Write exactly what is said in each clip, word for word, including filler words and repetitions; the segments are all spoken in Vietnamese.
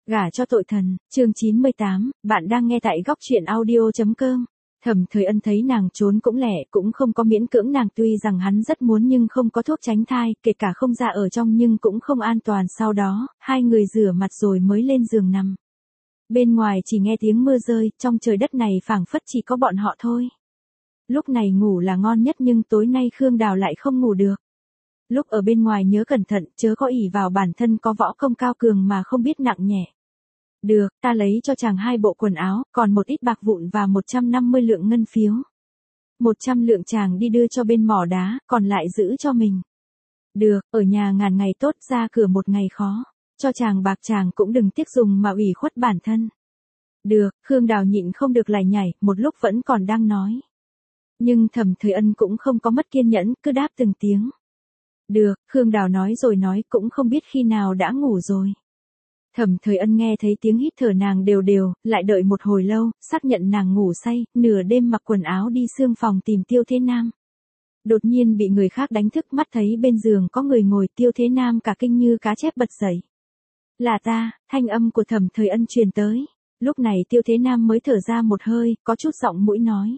Gả cho tội thần, chương chín mươi tám, bạn đang nghe tại góc truyện audio.com. Thẩm Thời Ân thấy nàng trốn cũng lẻ, cũng không có miễn cưỡng nàng, tuy rằng hắn rất muốn nhưng không có thuốc tránh thai, kể cả không ra ở trong nhưng cũng không an toàn. Sau đó, hai người rửa mặt rồi mới lên giường nằm. Bên ngoài chỉ nghe tiếng mưa rơi, trong trời đất này phảng phất chỉ có bọn họ thôi. Lúc này ngủ là ngon nhất nhưng tối nay Khương Đào lại không ngủ được. Lúc ở bên ngoài nhớ cẩn thận, chớ có ỷ vào bản thân có võ công cao cường mà không biết nặng nhẹ. Được, ta lấy cho chàng hai bộ quần áo, còn một ít bạc vụn và một trăm năm mươi lượng ngân phiếu. một trăm lượng chàng đi đưa cho bên mỏ đá, còn lại giữ cho mình. Được, ở nhà ngàn ngày tốt, ra cửa một ngày khó. Cho chàng bạc chàng cũng đừng tiếc dùng mà ủy khuất bản thân. Được, Khương Đào nhịn không được lại nhảy, một lúc vẫn còn đang nói. Nhưng Thẩm Thời Ân cũng không có mất kiên nhẫn, cứ đáp từng tiếng. Được, Khương Đào nói rồi nói, cũng không biết khi nào đã ngủ rồi. Thẩm Thời Ân nghe thấy tiếng hít thở nàng đều đều, lại đợi một hồi lâu, xác nhận nàng ngủ say, nửa đêm mặc quần áo đi xương phòng tìm Tiêu Thế Nam. Đột nhiên bị người khác đánh thức, mắt thấy bên giường có người ngồi, Tiêu Thế Nam cả kinh như cá chép bật dậy. Là ta, thanh âm của Thẩm Thời Ân truyền tới. Lúc này Tiêu Thế Nam mới thở ra một hơi, có chút giọng mũi nói.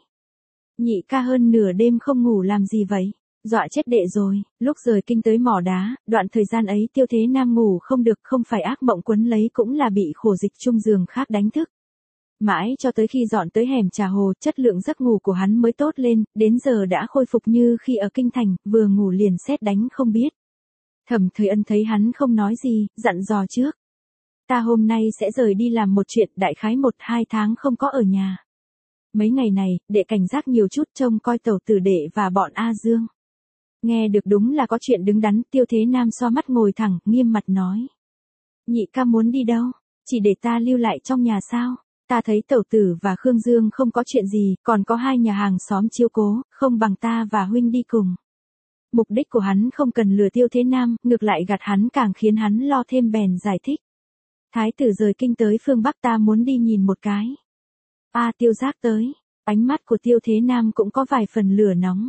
Nhị ca hơn nửa đêm không ngủ làm gì vậy? Dọa chết đệ rồi. Lúc rời kinh tới mỏ đá, đoạn thời gian ấy Tiêu Thế Nam ngủ không được, không phải ác mộng quấn lấy cũng là bị khổ dịch chung giường khác đánh thức. Mãi cho tới khi dọn tới hẻm Trà Hồ, chất lượng giấc ngủ của hắn mới tốt lên, đến giờ đã khôi phục như khi ở kinh thành, vừa ngủ liền sét đánh không biết. Thẩm Thời Ân thấy hắn không nói gì, dặn dò trước. Ta hôm nay sẽ rời đi làm một chuyện, đại khái một hai tháng không có ở nhà. Mấy ngày này, đệ cảnh giác nhiều chút, trông coi Tẩu Tử đệ và bọn A Dương. Nghe được đúng là có chuyện đứng đắn, Tiêu Thế Nam xoa mắt ngồi thẳng, nghiêm mặt nói. Nhị ca muốn đi đâu? Chỉ để ta lưu lại trong nhà sao? Ta thấy Tẩu Tử và Khương Dương không có chuyện gì, còn có hai nhà hàng xóm chiếu cố, không bằng ta và huynh đi cùng. Mục đích của hắn không cần lừa Tiêu Thế Nam, ngược lại gạt hắn càng khiến hắn lo thêm, bèn giải thích. Thái tử rời kinh tới phương Bắc, ta muốn đi nhìn một cái. A à, Tiêu Giác tới. Ánh mắt của Tiêu Thế Nam cũng có vài phần lửa nóng.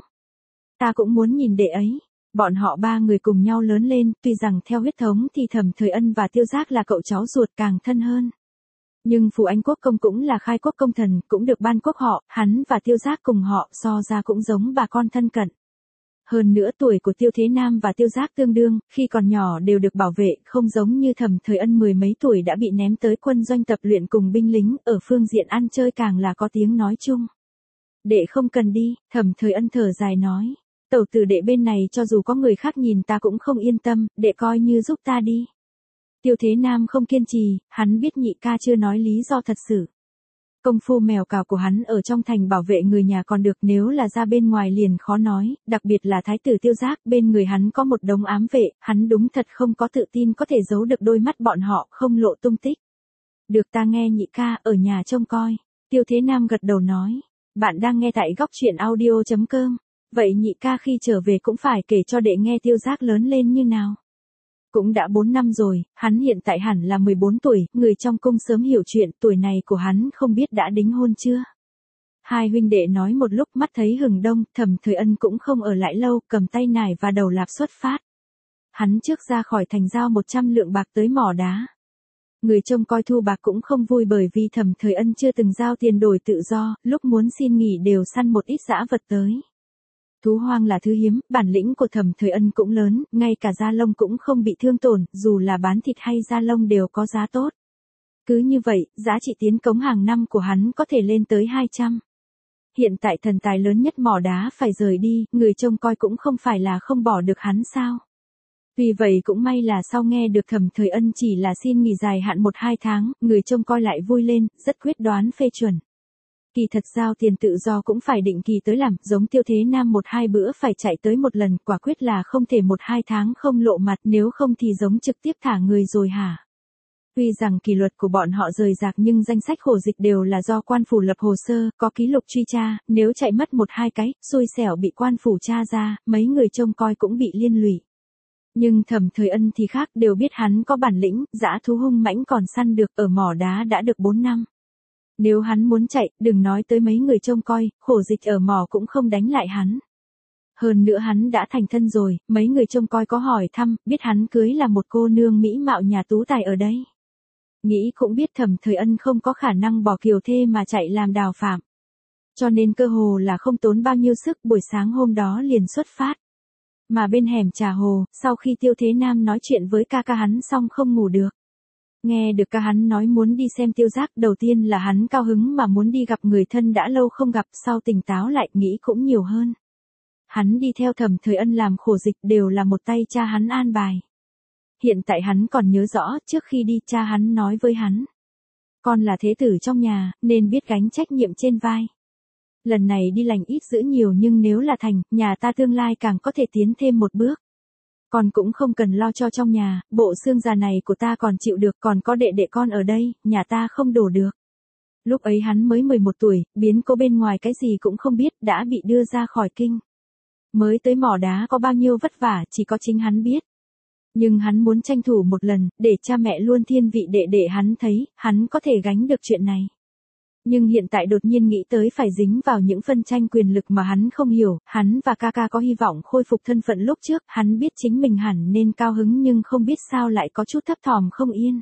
Ta cũng muốn nhìn đệ ấy. Bọn họ ba người cùng nhau lớn lên, tuy rằng theo huyết thống thì Thẩm Thời Ân và Tiêu Giác là cậu cháu ruột, càng thân hơn. Nhưng Phù Anh Quốc công cũng là khai quốc công thần, cũng được ban quốc họ, hắn và Tiêu Giác cùng họ, so ra cũng giống bà con thân cận. Hơn nữa tuổi của Tiêu Thế Nam và Tiêu Giác tương đương, khi còn nhỏ đều được bảo vệ, không giống như Thẩm Thời Ân mười mấy tuổi đã bị ném tới quân doanh tập luyện cùng binh lính, ở phương diện ăn chơi càng là có tiếng nói chung. Đệ không cần đi, Thẩm Thời Ân thở dài nói. Tẩu tử đệ bên này cho dù có người khác nhìn ta cũng không yên tâm, đệ coi như giúp ta đi. Tiêu Thế Nam không kiên trì, hắn biết nhị ca chưa nói lý do thật sự. Công phu mèo cào của hắn ở trong thành bảo vệ người nhà còn được, nếu là ra bên ngoài liền khó nói, đặc biệt là thái tử Tiêu Giác, bên người hắn có một đống ám vệ, hắn đúng thật không có tự tin có thể giấu được đôi mắt bọn họ, không lộ tung tích. Được, ta nghe nhị ca, ở nhà trông coi. Tiêu Thế Nam gật đầu nói. Bạn đang nghe tại góc truyện audio.com. Vậy nhị ca khi trở về cũng phải kể cho đệ nghe Tiêu Giác lớn lên như nào. Cũng đã bốn năm rồi, hắn hiện tại hẳn là mười bốn tuổi, người trong cung sớm hiểu chuyện, tuổi này của hắn không biết đã đính hôn chưa. Hai huynh đệ nói một lúc, mắt thấy hừng đông, Thẩm Thời Ân cũng không ở lại lâu, cầm tay nải và đầu lạp xuất phát. Hắn trước ra khỏi thành giao một trăm lượng bạc tới mỏ đá. Người trông coi thu bạc cũng không vui bởi vì Thẩm Thời Ân chưa từng giao tiền đổi tự do, lúc muốn xin nghỉ đều săn một ít dã vật tới. Thú hoang là thứ hiếm, bản lĩnh của Thẩm Thời Ân cũng lớn, ngay cả da lông cũng không bị thương tổn, dù là bán thịt hay da lông đều có giá tốt. Cứ như vậy, giá trị tiến cống hàng năm của hắn có thể lên tới hai trăm. Hiện tại thần tài lớn nhất mỏ đá phải rời đi, người trông coi cũng không phải là không bỏ được hắn sao. Vì vậy cũng may là sau nghe được Thẩm Thời Ân chỉ là xin nghỉ dài hạn một hai tháng, người trông coi lại vui lên, rất quyết đoán phê chuẩn. Kỳ thật giao tiền tự do cũng phải định kỳ tới làm, giống Tiêu Thế Nam một hai bữa phải chạy tới một lần, quả quyết là không thể một hai tháng không lộ mặt, nếu không thì giống trực tiếp thả người rồi hả. Tuy rằng kỷ luật của bọn họ rời rạc nhưng danh sách khổ dịch đều là do quan phủ lập hồ sơ, có ký lục truy tra, nếu chạy mất một hai cái, xui xẻo bị quan phủ tra ra, mấy người trông coi cũng bị liên lụy. Nhưng Thẩm Thời Ân thì khác, đều biết hắn có bản lĩnh, dã thú hung mãnh còn săn được, ở mỏ đá đã được bốn năm. Nếu hắn muốn chạy, đừng nói tới mấy người trông coi, khổ dịch ở mỏ cũng không đánh lại hắn. Hơn nữa hắn đã thành thân rồi, mấy người trông coi có hỏi thăm, biết hắn cưới là một cô nương mỹ mạo nhà tú tài ở đây. Nghĩ cũng biết Thẩm Thời Ân không có khả năng bỏ Kiều Thê mà chạy làm đào phạm. Cho nên cơ hồ là không tốn bao nhiêu sức, buổi sáng hôm đó liền xuất phát. Mà bên hẻm trà hồ, sau khi Tiêu Thế Nam nói chuyện với ca ca hắn xong không ngủ được. Nghe được ca hắn nói muốn đi xem Tiêu Giác, đầu tiên là hắn cao hứng mà muốn đi gặp người thân đã lâu không gặp, sau tỉnh táo lại nghĩ cũng nhiều hơn. Hắn đi theo Thẩm Thời Ân làm khổ dịch đều là một tay cha hắn an bài. Hiện tại hắn còn nhớ rõ, trước khi đi cha hắn nói với hắn. Con là thế tử trong nhà, nên biết gánh trách nhiệm trên vai. Lần này đi lành ít giữ nhiều nhưng nếu là thành, nhà ta tương lai càng có thể tiến thêm một bước. Con cũng không cần lo cho trong nhà, bộ xương già này của ta còn chịu được, còn có đệ đệ con ở đây, nhà ta không đổ được. Lúc ấy hắn mới mười một tuổi, biến cố bên ngoài cái gì cũng không biết, đã bị đưa ra khỏi kinh. Mới tới mỏ đá có bao nhiêu vất vả, chỉ có chính hắn biết. Nhưng hắn muốn tranh thủ một lần, để cha mẹ luôn thiên vị đệ đệ hắn thấy, hắn có thể gánh được chuyện này. Nhưng hiện tại đột nhiên nghĩ tới phải dính vào những phân tranh quyền lực mà hắn không hiểu, hắn và ca ca có hy vọng khôi phục thân phận lúc trước, hắn biết chính mình hẳn nên cao hứng nhưng không biết sao lại có chút thấp thỏm không yên.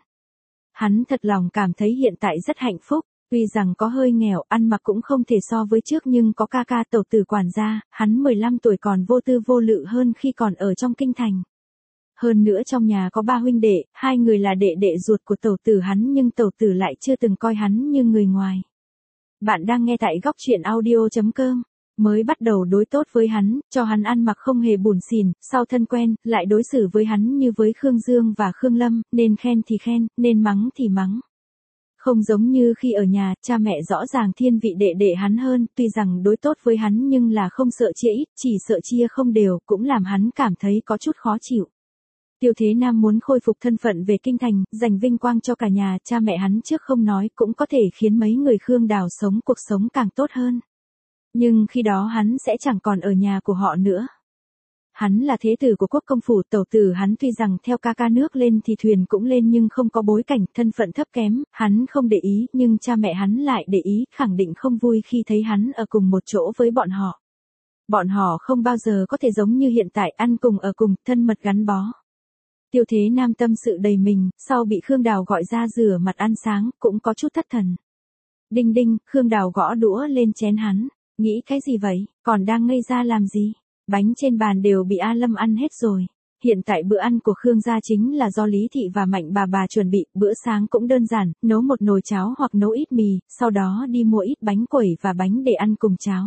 Hắn thật lòng cảm thấy hiện tại rất hạnh phúc, tuy rằng có hơi nghèo, ăn mặc cũng không thể so với trước nhưng có ca ca tẩu tử quản gia, hắn mười lăm tuổi còn vô tư vô lự hơn khi còn ở trong kinh thành. Hơn nữa trong nhà có ba huynh đệ, hai người là đệ đệ ruột của tẩu tử hắn nhưng tẩu tử lại chưa từng coi hắn như người ngoài. Bạn đang nghe tại góc truyện audio chấm com. Mới bắt đầu đối tốt với hắn, cho hắn ăn mặc không hề bủn xỉn, sau thân quen, lại đối xử với hắn như với Khương Dương và Khương Lâm, nên khen thì khen, nên mắng thì mắng. Không giống như khi ở nhà, cha mẹ rõ ràng thiên vị đệ đệ hắn hơn, tuy rằng đối tốt với hắn nhưng là không sợ chia ít, chỉ sợ chia không đều, cũng làm hắn cảm thấy có chút khó chịu. Tiêu Thế Nam muốn khôi phục thân phận về kinh thành, giành vinh quang cho cả nhà, cha mẹ hắn trước không nói cũng có thể khiến mấy người Khương Đào sống cuộc sống càng tốt hơn. Nhưng khi đó hắn sẽ chẳng còn ở nhà của họ nữa. Hắn là thế tử của quốc công phủ, tẩu tử hắn tuy rằng theo ca ca nước lên thì thuyền cũng lên nhưng không có bối cảnh, thân phận thấp kém, hắn không để ý, nhưng cha mẹ hắn lại để ý, khẳng định không vui khi thấy hắn ở cùng một chỗ với bọn họ. Bọn họ không bao giờ có thể giống như hiện tại ăn cùng ở cùng, thân mật gắn bó. Tiêu Thế Nam tâm sự đầy mình, sau bị Khương Đào gọi ra rửa mặt ăn sáng, cũng có chút thất thần. Đinh đinh, Khương Đào gõ đũa lên chén hắn, nghĩ cái gì vậy, còn đang ngây ra làm gì? Bánh trên bàn đều bị A Lâm ăn hết rồi. Hiện tại bữa ăn của Khương gia chính là do Lý Thị và Mạnh bà bà chuẩn bị, bữa sáng cũng đơn giản, nấu một nồi cháo hoặc nấu ít mì, sau đó đi mua ít bánh quẩy và bánh để ăn cùng cháo.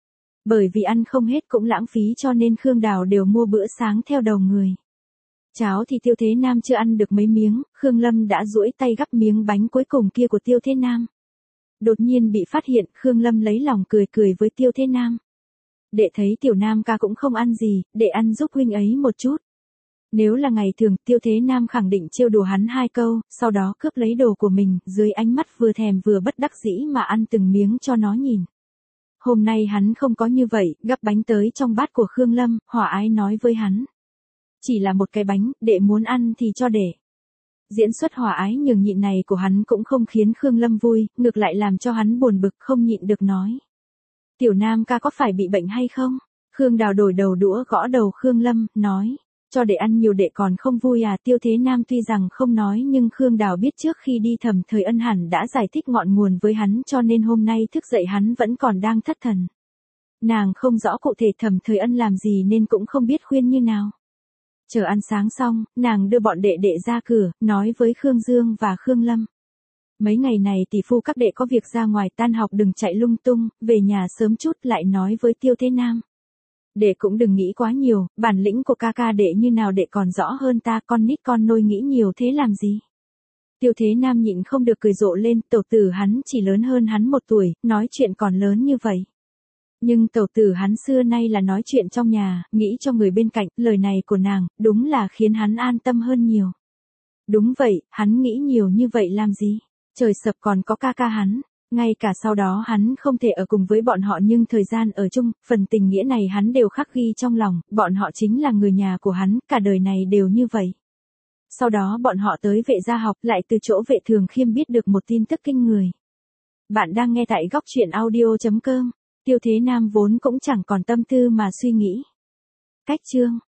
Bởi vì ăn không hết cũng lãng phí cho nên Khương Đào đều mua bữa sáng theo đầu người. Cháo thì Tiêu Thế Nam chưa ăn được mấy miếng, Khương Lâm đã duỗi tay gắp miếng bánh cuối cùng kia của Tiêu Thế Nam. Đột nhiên bị phát hiện, Khương Lâm lấy lòng cười cười với Tiêu Thế Nam. Đệ thấy Tiểu Nam ca cũng không ăn gì, đệ ăn giúp huynh ấy một chút. Nếu là ngày thường, Tiêu Thế Nam khẳng định trêu đùa hắn hai câu, sau đó cướp lấy đồ của mình, dưới ánh mắt vừa thèm vừa bất đắc dĩ mà ăn từng miếng cho nó nhìn. Hôm nay hắn không có như vậy, gắp bánh tới trong bát của Khương Lâm, hòa ái nói với hắn. Chỉ là một cái bánh, đệ muốn ăn thì cho đệ. Diễn xuất hòa ái nhường nhịn này của hắn cũng không khiến Khương Lâm vui, ngược lại làm cho hắn buồn bực không nhịn được nói. Tiểu Nam ca có phải bị bệnh hay không? Khương Đào đổi đầu đũa gõ đầu Khương Lâm, nói. Cho đệ ăn nhiều đệ còn không vui à? Tiêu Thế Nam tuy rằng không nói nhưng Khương Đào biết trước khi đi Thẩm Thời Ân hẳn đã giải thích ngọn nguồn với hắn cho nên hôm nay thức dậy hắn vẫn còn đang thất thần. Nàng không rõ cụ thể Thẩm Thời Ân làm gì nên cũng không biết khuyên như nào. Chờ ăn sáng xong, nàng đưa bọn đệ đệ ra cửa, nói với Khương Dương và Khương Lâm. Mấy ngày này tỷ phu các đệ có việc ra ngoài tan học đừng chạy lung tung, về nhà sớm chút lại nói với Tiêu Thế Nam. Đệ cũng đừng nghĩ quá nhiều, bản lĩnh của ca ca đệ như nào đệ còn rõ hơn ta, con nít con nôi nghĩ nhiều thế làm gì. Tiêu Thế Nam nhịn không được cười rộ lên, tẩu tử hắn chỉ lớn hơn hắn một tuổi, nói chuyện còn lớn như vậy. Nhưng tẩu tử hắn xưa nay là nói chuyện trong nhà, nghĩ cho người bên cạnh, lời này của nàng, đúng là khiến hắn an tâm hơn nhiều. Đúng vậy, hắn nghĩ nhiều như vậy làm gì? Trời sập còn có ca ca hắn, ngay cả sau đó hắn không thể ở cùng với bọn họ nhưng thời gian ở chung, phần tình nghĩa này hắn đều khắc ghi trong lòng, bọn họ chính là người nhà của hắn, cả đời này đều như vậy. Sau đó bọn họ tới vệ gia học lại từ chỗ vệ thường khiêm biết được một tin tức kinh người. Bạn đang nghe tại góc truyện audio chấm com. Tiêu Thế Nam vốn cũng chẳng còn tâm tư mà suy nghĩ. Cách chương